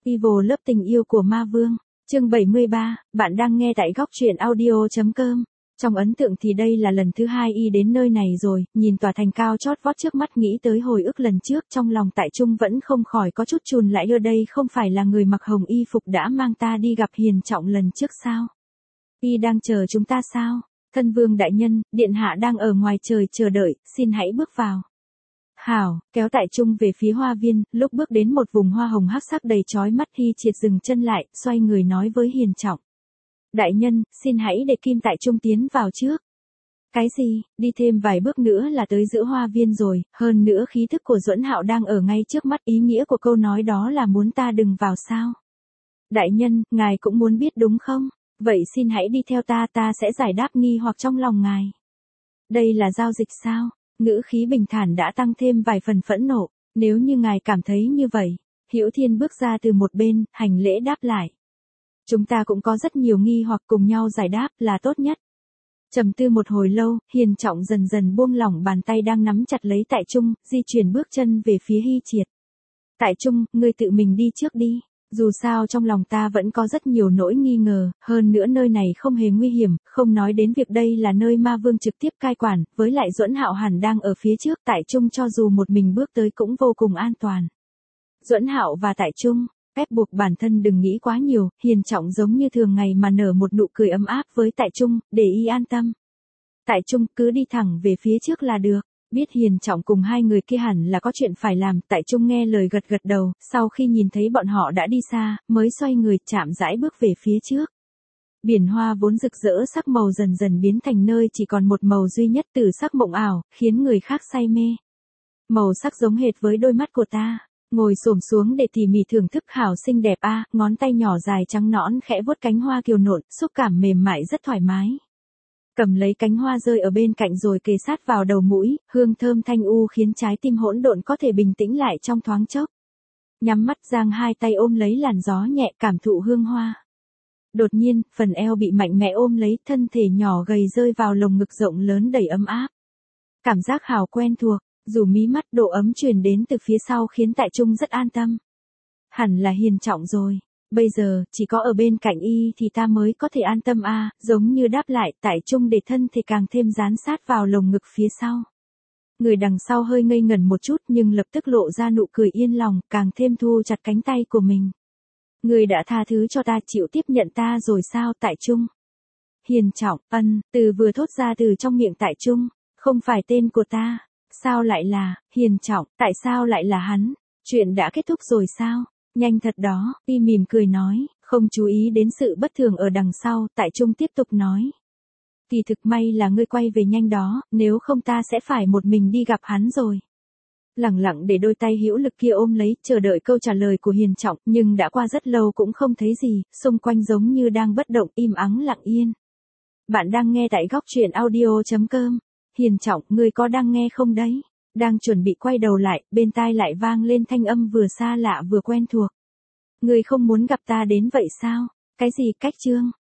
Evil lớp tình yêu của ma vương. Chương 73, bạn đang nghe tại góc truyện audio.com. Trong ấn tượng thì đây là lần thứ hai y đến nơi này rồi, nhìn tòa thành cao chót vót trước mắt nghĩ tới hồi ức lần trước, trong lòng tại Trung vẫn không khỏi có chút chùn lại, ở đây không phải là người mặc hồng y phục đã mang ta đi gặp Hiền Trọng lần trước sao? Y đang chờ chúng ta sao? Thân vương đại nhân, điện hạ đang ở ngoài trời chờ đợi, xin hãy bước vào. Hảo, kéo tại Trung về phía hoa viên, lúc bước đến một vùng hoa hồng hắc sắc đầy chói mắt, Hy Triệt dừng chân lại, xoay người nói với Hiền Trọng. Đại nhân, xin hãy để Kim tại Trung tiến vào trước. Cái gì, đi thêm vài bước nữa là tới giữa hoa viên rồi, hơn nữa khí thức của Duẫn Hạo đang ở ngay trước mắt, ý nghĩa của câu nói đó là muốn ta đừng vào sao? Đại nhân, ngài cũng muốn biết đúng không? Vậy xin hãy đi theo ta sẽ giải đáp nghi hoặc trong lòng ngài. Đây là giao dịch sao? Ngữ khí bình thản đã tăng thêm vài phần phẫn nộ, nếu như ngài cảm thấy như vậy. Hữu Thiên bước ra từ một bên, hành lễ đáp lại. Chúng ta cũng có rất nhiều nghi hoặc, cùng nhau giải đáp là tốt nhất. Trầm tư một hồi lâu, Hiền Trọng dần dần buông lỏng bàn tay đang nắm chặt lấy tại Trung, di chuyển bước chân về phía Hy Triệt. Tại Trung, ngươi tự mình đi trước đi. Dù sao trong lòng ta vẫn có rất nhiều nỗi nghi ngờ, hơn nữa nơi này không hề nguy hiểm, không nói đến việc đây là nơi ma vương trực tiếp cai quản, với lại Duẫn Hạo hẳn đang ở phía trước, tại Trung cho dù một mình bước tới cũng vô cùng an toàn. Duẫn Hạo và tại Trung, ép buộc bản thân đừng nghĩ quá nhiều, Hiền Trọng giống như thường ngày mà nở một nụ cười ấm áp với tại Trung, để y an tâm. Tại Trung cứ đi thẳng về phía trước là được. Biết Hiền Trọng cùng hai người kia hẳn là có chuyện phải làm, tại Trung nghe lời gật gật đầu, sau khi nhìn thấy bọn họ đã đi xa, mới xoay người chạm rãi bước về phía trước. Biển hoa vốn rực rỡ sắc màu dần dần biến thành nơi chỉ còn một màu duy nhất, từ sắc mộng ảo, khiến người khác say mê. Màu sắc giống hệt với đôi mắt của ta, ngồi xổm xuống để tỉ mỉ thưởng thức, hảo xinh đẹp a, ngón tay nhỏ dài trắng nõn khẽ vuốt cánh hoa kiều nộn, xúc cảm mềm mại rất thoải mái. Cầm lấy cánh hoa rơi ở bên cạnh rồi kề sát vào đầu mũi, hương thơm thanh u khiến trái tim hỗn độn có thể bình tĩnh lại trong thoáng chốc. Nhắm mắt giang hai tay ôm lấy làn gió nhẹ, cảm thụ hương hoa. Đột nhiên, phần eo bị mạnh mẽ ôm lấy, thân thể nhỏ gầy rơi vào lồng ngực rộng lớn đầy ấm áp. Cảm giác hào quen thuộc, dù mí mắt, độ ấm truyền đến từ phía sau khiến tại Trung rất an tâm. Hẳn là Hiền Trọng rồi. Bây giờ, chỉ có ở bên cạnh y thì ta mới có thể an tâm a, giống như đáp lại, tại Trung để thân thể càng thêm dán sát vào lồng ngực phía sau. Người đằng sau hơi ngây ngẩn một chút nhưng lập tức lộ ra nụ cười yên lòng, càng thêm thu chặt cánh tay của mình. Người đã tha thứ cho ta, chịu tiếp nhận ta rồi sao, tại Trung? Hiền Trọng, từ vừa thốt ra từ trong miệng tại Trung, không phải tên của ta, sao lại là, Hiền Trọng, tại sao lại là hắn? Chuyện đã kết thúc rồi sao? Nhanh thật đó, y mỉm cười nói, không chú ý đến sự bất thường ở đằng sau, tại Trung tiếp tục nói. Kỳ thực may là ngươi quay về nhanh đó, nếu không ta sẽ phải một mình đi gặp hắn rồi. Lẳng lặng để đôi tay hữu lực kia ôm lấy, chờ đợi câu trả lời của Hiền Trọng, nhưng đã qua rất lâu cũng không thấy gì, xung quanh giống như đang bất động, im ắng lặng yên. Bạn đang nghe tại góc truyện audio.com. Hiền Trọng, ngươi có đang nghe không đấy? Đang chuẩn bị quay đầu lại, bên tai lại vang lên thanh âm vừa xa lạ vừa quen thuộc. Ngươi không muốn gặp ta đến vậy sao? Cái gì cách chương?